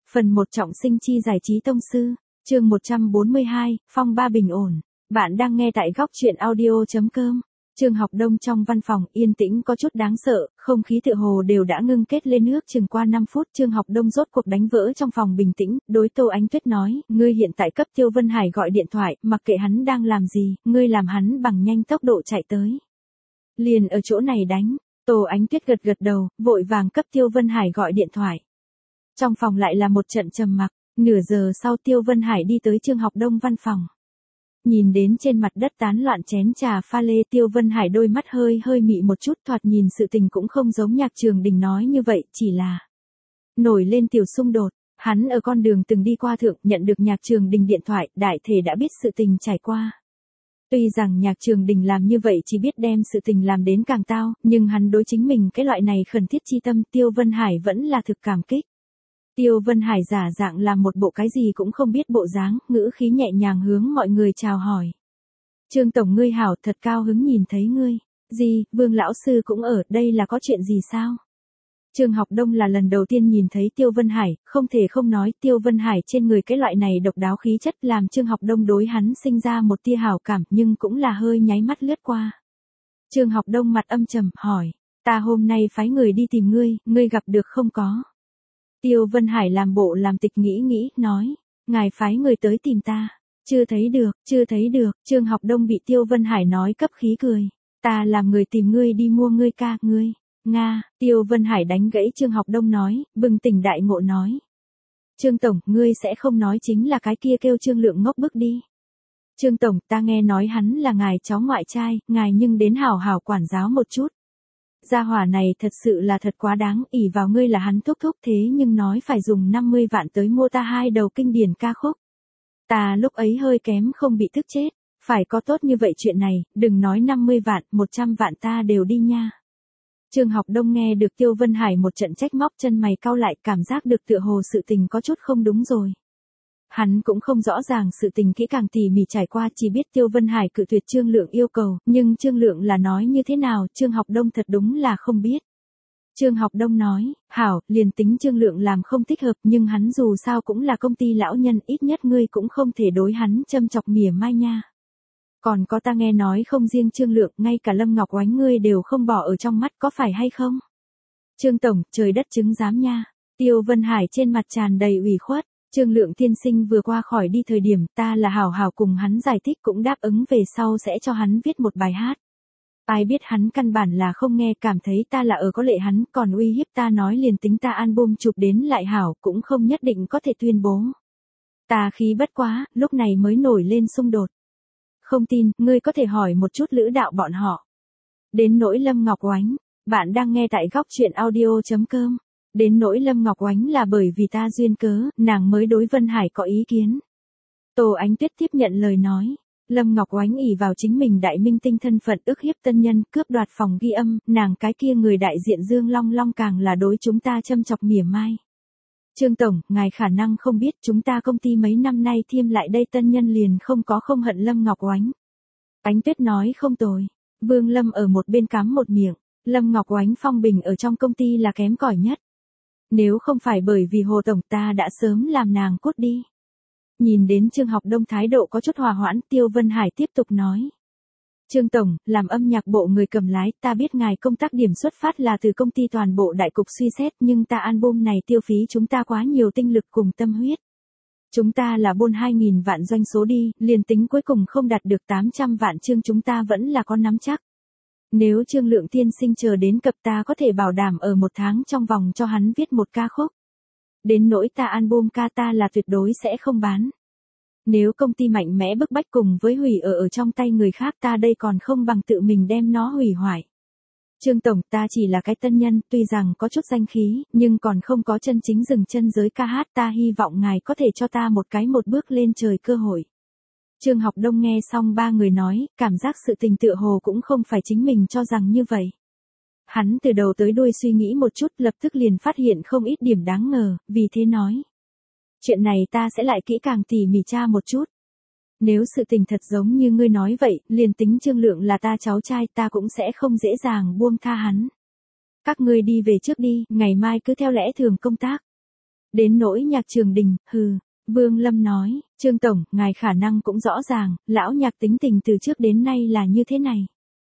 Phần 1 trọng sinh chi giải trí tông sư, chương 142, phong ba bình ổn. Bạn đang nghe tại góc truyện audio.com. Trương Học Đông trong văn phòng yên tĩnh có chút đáng sợ, không khí tựa hồ đều đã ngưng kết lên nước chừng qua 5 phút. Trương Học Đông rốt cuộc đánh vỡ trong phòng bình tĩnh, đối Tô Ánh Tuyết nói, ngươi hiện tại cấp Tiêu Vân Hải gọi điện thoại, mặc kệ hắn đang làm gì, ngươi làm hắn bằng nhanh tốc độ chạy tới. Liền ở chỗ này đánh. Tô Ánh Tuyết gật gật đầu, vội vàng cấp Tiêu Vân Hải gọi điện thoại. Trong phòng lại là một trận trầm mặc, nửa giờ sau Tiêu Vân Hải đi tới Trương Học Đông văn phòng. Nhìn đến trên mặt đất tán loạn chén trà pha lê, Tiêu Vân Hải đôi mắt hơi mị một chút, thoạt nhìn sự tình cũng không giống Nhạc Trường Đình nói như vậy, chỉ là nổi lên tiểu xung đột. Hắn ở con đường từng đi qua thượng, nhận được Nhạc Trường Đình điện thoại, đại thể đã biết sự tình trải qua. Tuy rằng Nhạc Trường Đình làm như vậy chỉ biết đem sự tình làm đến càng tao, nhưng hắn đối chính mình cái loại này khẩn thiết chi tâm, Tiêu Vân Hải vẫn là thực cảm kích. Tiêu Vân Hải giả dạng làm một bộ cái gì cũng không biết bộ dáng, ngữ khí nhẹ nhàng hướng mọi người chào hỏi. Trương Tổng ngươi hảo, thật cao hứng nhìn thấy ngươi. Gì, Vương Lão Sư cũng ở, đây là có chuyện gì sao? Trương Học Đông là lần đầu tiên nhìn thấy Tiêu Vân Hải, không thể không nói Tiêu Vân Hải trên người cái loại này độc đáo khí chất làm Trương Học Đông đối hắn sinh ra một tia hảo cảm, nhưng cũng là hơi nháy mắt lướt qua. Trương Học Đông mặt âm trầm, hỏi, ta hôm nay phái người đi tìm ngươi gặp được không có? Tiêu Vân Hải làm bộ làm tịch nghĩ, nói, ngài phái người tới tìm ta, chưa thấy được, Trương Học Đông bị Tiêu Vân Hải nói cấp khí cười, ta làm người tìm ngươi đi mua ngươi ca, ngươi, Nga, Tiêu Vân Hải đánh gãy Trương Học Đông nói, bừng tỉnh đại ngộ nói. Trương Tổng, ngươi sẽ không nói chính là cái kia kêu Trương Lượng ngốc bức đi. Trương Tổng, ta nghe nói hắn là ngài cháu ngoại trai, ngài nhưng đến hảo hảo quản giáo một chút. Gia hỏa này thật sự là thật quá đáng, ỷ vào ngươi là hắn thúc thế nhưng nói phải dùng 50 vạn tới mua ta 2 đầu kinh điển ca khúc. Ta lúc ấy hơi kém không bị tức chết, phải có tốt như vậy chuyện này, đừng nói 50 vạn, 100 vạn ta đều đi nha. Trương Học Đông nghe được Tiêu Vân Hải một trận trách móc, chân mày cau lại, cảm giác được tựa hồ sự tình có chút không đúng rồi. Hắn cũng không rõ ràng sự tình kỹ càng tỉ mỉ trải qua, chỉ biết Tiêu Vân Hải cự tuyệt Trương Lượng yêu cầu, nhưng Trương Lượng là nói như thế nào, Trương Học Đông thật đúng là không biết. Trương Học Đông nói, hảo, liền tính Trương Lượng làm không thích hợp, nhưng hắn dù sao cũng là công ty lão nhân, ít nhất ngươi cũng không thể đối hắn châm chọc mỉa mai nha. Còn có ta nghe nói không riêng Trương Lượng, ngay cả Lâm Ngọc Oánh ngươi đều không bỏ ở trong mắt, có phải hay không? Trương Tổng, trời đất chứng giám nha. Tiêu Vân Hải trên mặt tràn đầy ủy khuất. Trương Lượng tiên sinh vừa qua khỏi đi thời điểm, ta là hảo hảo cùng hắn giải thích, cũng đáp ứng về sau sẽ cho hắn viết một bài hát. Ai biết hắn căn bản là không nghe, cảm thấy ta là ở có lệ hắn, còn uy hiếp ta nói liền tính ta album chụp đến lại hảo, cũng không nhất định có thể tuyên bố. Ta khí bất quá, lúc này mới nổi lên xung đột. Không tin, ngươi có thể hỏi một chút Lữ Đạo bọn họ. Đến nỗi Lâm Ngọc Oánh, bạn đang nghe tại góc truyện audio.com. Đến nỗi Lâm Ngọc Oánh là bởi vì ta duyên cớ, nàng mới đối Vân Hải có ý kiến. Tô Ánh Tuyết tiếp nhận lời nói. Lâm Ngọc Oánh ỷ vào chính mình đại minh tinh thân phận, ức hiếp tân nhân, cướp đoạt phòng ghi âm, nàng cái kia người đại diện Dương Long Long càng là đối chúng ta châm chọc mỉa mai. Trương Tổng, ngài khả năng không biết, chúng ta công ty mấy năm nay thêm lại đây tân nhân liền không hận Lâm Ngọc Oánh. Ánh Tuyết nói không tồi. Vương Lâm ở một bên cắm một miệng. Lâm Ngọc Oánh phong bình ở trong công ty là kém cỏi nhất. Nếu không phải bởi vì Hồ Tổng, ta đã sớm làm nàng cút đi. Nhìn đến Trương Học Đông thái độ có chút hòa hoãn, Tiêu Vân Hải tiếp tục nói. Trương Tổng, làm âm nhạc bộ người cầm lái, ta biết ngài công tác điểm xuất phát là từ công ty toàn bộ đại cục suy xét, nhưng ta album này tiêu phí chúng ta quá nhiều tinh lực cùng tâm huyết. Chúng ta là buôn 2.000 vạn doanh số đi, liền tính cuối cùng không đạt được 800 vạn chương chúng ta vẫn là có nắm chắc. Nếu Trương Lượng tiên sinh chờ đến cập, ta có thể bảo đảm ở 1 tháng trong vòng cho hắn viết một ca khúc. Đến nỗi ta album ca ta là tuyệt đối sẽ không bán. Nếu công ty mạnh mẽ bức bách cùng với hủy ở trong tay người khác, ta đây còn không bằng tự mình đem nó hủy hoại. Trương Tổng, ta chỉ là cái tân nhân, tuy rằng có chút danh khí, nhưng còn không có chân chính dừng chân giới ca hát, ta hy vọng ngài có thể cho ta một bước lên trời cơ hội. Trương Học Đông nghe xong ba người nói, cảm giác sự tình tựa hồ cũng không phải chính mình cho rằng như vậy. Hắn từ đầu tới đuôi suy nghĩ một chút, lập tức liền phát hiện không ít điểm đáng ngờ, vì thế nói. Chuyện này ta sẽ lại kỹ càng tỉ mỉ tra một chút. Nếu sự tình thật giống như ngươi nói vậy, liền tính Trương Lượng là ta cháu trai, ta cũng sẽ không dễ dàng buông tha hắn. Các ngươi đi về trước đi, ngày mai cứ theo lẽ thường công tác. Đến nỗi Nhạc Trường Đình, Vương Lâm nói, Trương Tổng, ngài khả năng cũng rõ ràng, lão Nhạc tính tình từ trước đến nay là như thế này.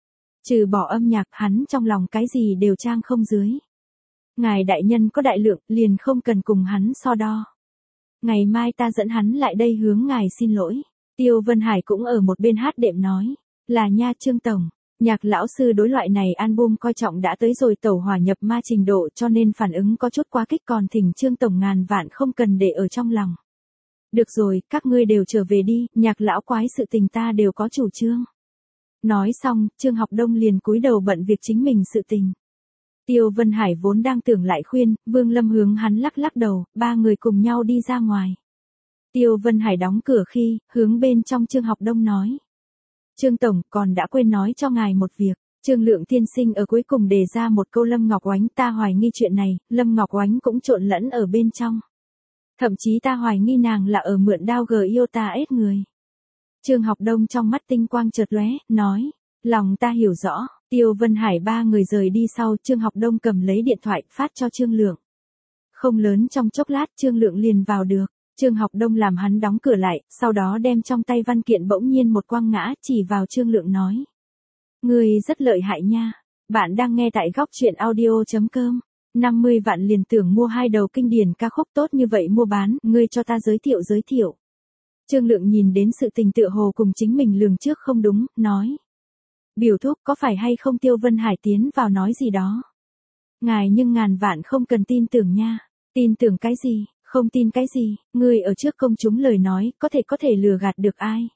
Trừ bỏ âm nhạc, hắn trong lòng cái gì đều trang không dưới. Ngài đại nhân có đại lượng, liền không cần cùng hắn so đo. Ngày mai ta dẫn hắn lại đây hướng ngài xin lỗi. Tiêu Vân Hải cũng ở một bên hát đệm nói, là nha Trương Tổng. Nhạc lão sư đối loại này album coi trọng đã tới rồi tẩu hỏa nhập ma trình độ, cho nên phản ứng có chút quá kích, còn thỉnh Trương Tổng ngàn vạn không cần để ở trong lòng. Được rồi, các ngươi đều trở về đi, Nhạc lão quái sự tình ta đều có chủ trương. Nói xong, Trương Học Đông liền cúi đầu bận việc chính mình sự tình. Tiêu Vân Hải vốn đang tưởng lại khuyên, Vương Lâm hướng hắn lắc lắc đầu, ba người cùng nhau đi ra ngoài. Tiêu Vân Hải đóng cửa khi, hướng bên trong Trương Học Đông nói. Trương Tổng, còn đã quên nói cho ngài một việc. Trương Lượng tiên sinh ở cuối cùng đề ra một câu Lâm Ngọc Oánh, ta hoài nghi chuyện này, Lâm Ngọc Oánh cũng trộn lẫn ở bên trong. Thậm chí ta hoài nghi nàng là ở mượn đao Giota ết người. Trương Học Đông trong mắt tinh quang chợt lóe, nói, lòng ta hiểu rõ. Tiêu Vân Hải ba người rời đi sau, Trương Học Đông cầm lấy điện thoại, phát cho Trương Lượng. Không lớn trong chốc lát, Trương Lượng liền vào được. Trương Học Đông làm hắn đóng cửa lại, sau đó đem trong tay văn kiện bỗng nhiên một quăng ngã, chỉ vào Trương Lượng nói. Ngươi rất lợi hại nha. Bạn đang nghe tại góc truyện audio.com. 50 vạn liền tưởng mua 2 đầu kinh điển ca khúc tốt như vậy mua bán, ngươi cho ta giới thiệu. Trương Lượng nhìn đến sự tình tựa hồ cùng chính mình lường trước không đúng, nói. Biểu thúc, có phải hay không Tiêu Vân Hải tiến vào nói gì đó? Ngài nhưng ngàn vạn không cần tin tưởng nha. Tin tưởng cái gì, không tin cái gì, ngươi ở trước công chúng lời nói, có thể lừa gạt được ai?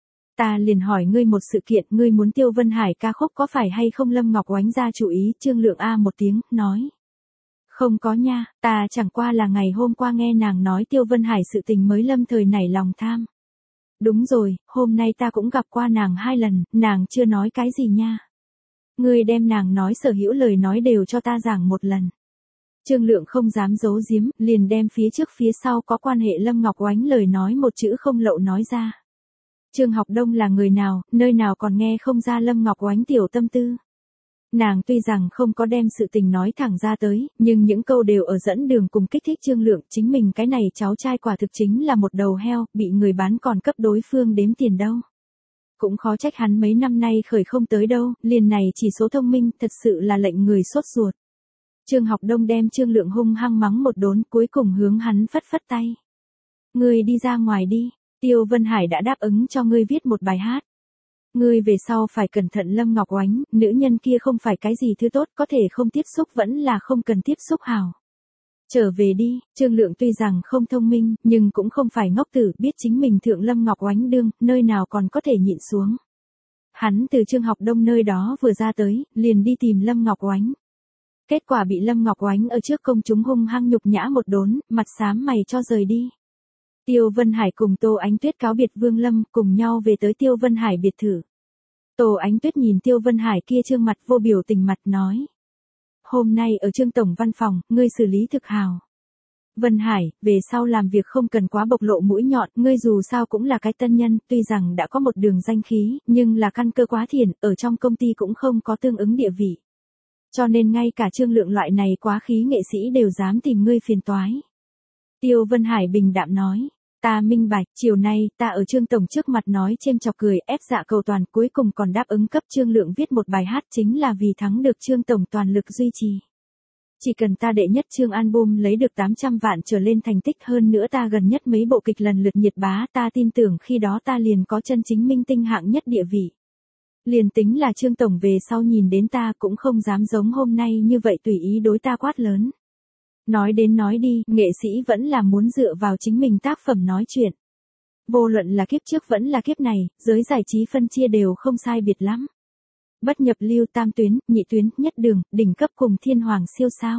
Ta liền hỏi ngươi một sự kiện, ngươi muốn Tiêu Vân Hải ca khúc có phải hay không Lâm Ngọc Oánh ra chủ ý? Trương Lượng a một tiếng, nói. Không có nha, ta chẳng qua là ngày hôm qua nghe nàng nói Tiêu Vân Hải sự tình mới lâm thời nảy lòng tham. Đúng rồi, hôm nay ta cũng gặp qua nàng 2 lần, nàng chưa nói cái gì nha. Ngươi đem nàng nói sở hữu lời nói đều cho ta giảng một lần. Trương Lượng không dám giấu giếm, liền đem phía trước phía sau có quan hệ Lâm Ngọc Oánh lời nói một chữ không lậu nói ra. Trương Học Đông là người nào, nơi nào còn nghe không ra Lâm Ngọc Oánh tiểu tâm tư. Nàng tuy rằng không có đem sự tình nói thẳng ra tới, nhưng những câu đều ở dẫn đường cùng kích thích Trương Lượng, chính mình cái này cháu trai quả thực chính là một đầu heo, bị người bán còn cấp đối phương đếm tiền đâu. Cũng khó trách hắn mấy năm nay khởi không tới đâu, liền này chỉ số thông minh thật sự là lệnh người sốt ruột. Trương Học Đông đem Trương Lượng hung hăng mắng một đốn, cuối cùng hướng hắn phất phất tay. Ngươi đi ra ngoài đi, Tiêu Vân Hải đã đáp ứng cho ngươi viết một bài hát. Ngươi về sau phải cẩn thận Lâm Ngọc Oánh, nữ nhân kia không phải cái gì thứ tốt, có thể không tiếp xúc vẫn là không cần tiếp xúc hảo. Trở về đi, Trương Lượng tuy rằng không thông minh, nhưng cũng không phải ngốc tử, biết chính mình thượng Lâm Ngọc Oánh đương, nơi nào còn có thể nhịn xuống. Hắn từ Trương Học Đông nơi đó vừa ra tới, liền đi tìm Lâm Ngọc Oánh. Kết quả bị Lâm Ngọc Oánh ở trước công chúng hung hăng nhục nhã một đốn, mặt xám mày cho rời đi. Tiêu Vân Hải cùng Tô Ánh Tuyết cáo biệt Vương Lâm, cùng nhau về tới Tiêu Vân Hải biệt thự. Tô Ánh Tuyết nhìn Tiêu Vân Hải kia trương mặt vô biểu tình mặt nói. Hôm nay ở Trương Tổng văn phòng, ngươi xử lý thực hào. Vân Hải, về sau làm việc không cần quá bộc lộ mũi nhọn, ngươi dù sao cũng là cái tân nhân, tuy rằng đã có một đường danh khí, nhưng là căn cơ quá thiển, ở trong công ty cũng không có tương ứng địa vị. Cho nên ngay cả Trương Lượng loại này quá khí nghệ sĩ đều dám tìm ngươi phiền toái. Tiêu Vân Hải bình đạm nói, ta minh bạch, chiều nay, ta ở Trương Tổng trước mặt nói chêm chọc cười, ép dạ cầu toàn, cuối cùng còn đáp ứng cấp Trương Lượng viết một bài hát chính là vì thắng được Trương Tổng toàn lực duy trì. Chỉ cần ta đệ nhất chương album lấy được 800 vạn trở lên thành tích, hơn nữa ta gần nhất mấy bộ kịch lần lượt nhiệt bá, ta tin tưởng khi đó ta liền có chân chính minh tinh hạng nhất địa vị. Liền tính là Trương Tổng về sau nhìn đến ta cũng không dám giống hôm nay như vậy tùy ý đối ta quát lớn. Nói đến nói đi, nghệ sĩ vẫn là muốn dựa vào chính mình tác phẩm nói chuyện. Vô luận là kiếp trước vẫn là kiếp này, giới giải trí phân chia đều không sai biệt lắm. Bất nhập lưu, tam tuyến, nhị tuyến, nhất đường, đỉnh cấp cùng thiên hoàng siêu sao.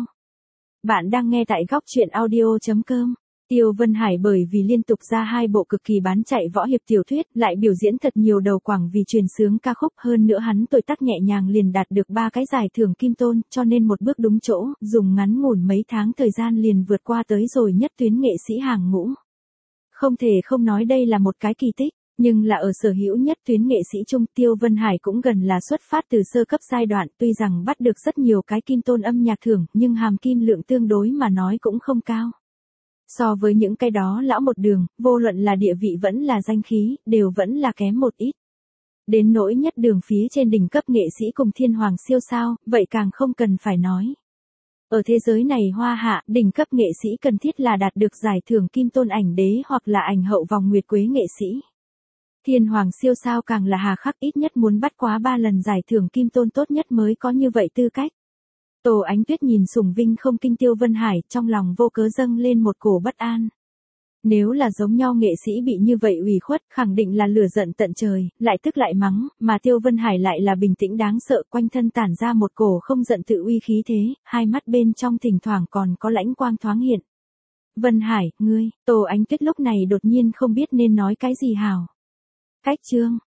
Bạn đang nghe tại góc truyện audio.com. Tiêu Vân Hải bởi vì liên tục ra 2 bộ cực kỳ bán chạy võ hiệp tiểu thuyết, lại biểu diễn thật nhiều đầu quảng vì truyền sướng ca khúc, hơn nữa hắn tuổi tác nhẹ nhàng liền đạt được 3 cái giải thưởng Kim Tôn, cho nên một bước đúng chỗ, dùng ngắn ngủn mấy tháng thời gian liền vượt qua tới rồi nhất tuyến nghệ sĩ hàng ngũ. Không thể không nói đây là một cái kỳ tích, nhưng là ở sở hữu nhất tuyến nghệ sĩ trung, Tiêu Vân Hải cũng gần là xuất phát từ sơ cấp giai đoạn, tuy rằng bắt được rất nhiều cái Kim Tôn âm nhạc thưởng, nhưng hàm kim lượng tương đối mà nói cũng không cao. So với những cái đó lão một đường, vô luận là địa vị vẫn là danh khí, đều vẫn là kém một ít. Đến nỗi nhất đường phía trên đỉnh cấp nghệ sĩ cùng thiên hoàng siêu sao, vậy càng không cần phải nói. Ở thế giới này hoa hạ, đỉnh cấp nghệ sĩ cần thiết là đạt được giải thưởng Kim Tôn ảnh đế hoặc là ảnh hậu vòng nguyệt quế nghệ sĩ. Thiên hoàng siêu sao càng là hà khắc, ít nhất muốn bắt quá 3 lần giải thưởng Kim Tôn tốt nhất mới có như vậy tư cách. Tô Ánh Tuyết nhìn sủng vinh không kinh Tiêu Vân Hải, trong lòng vô cớ dâng lên một cổ bất an. Nếu là giống nhau nghệ sĩ bị như vậy ủy khuất, khẳng định là lửa giận tận trời, lại tức lại mắng, mà Tiêu Vân Hải lại là bình tĩnh đáng sợ, quanh thân tản ra một cổ không giận tự uy khí thế, hai mắt bên trong thỉnh thoảng còn có lãnh quang thoáng hiện. Vân Hải, ngươi, Tô Ánh Tuyết lúc này đột nhiên không biết nên nói cái gì hảo. Cách chương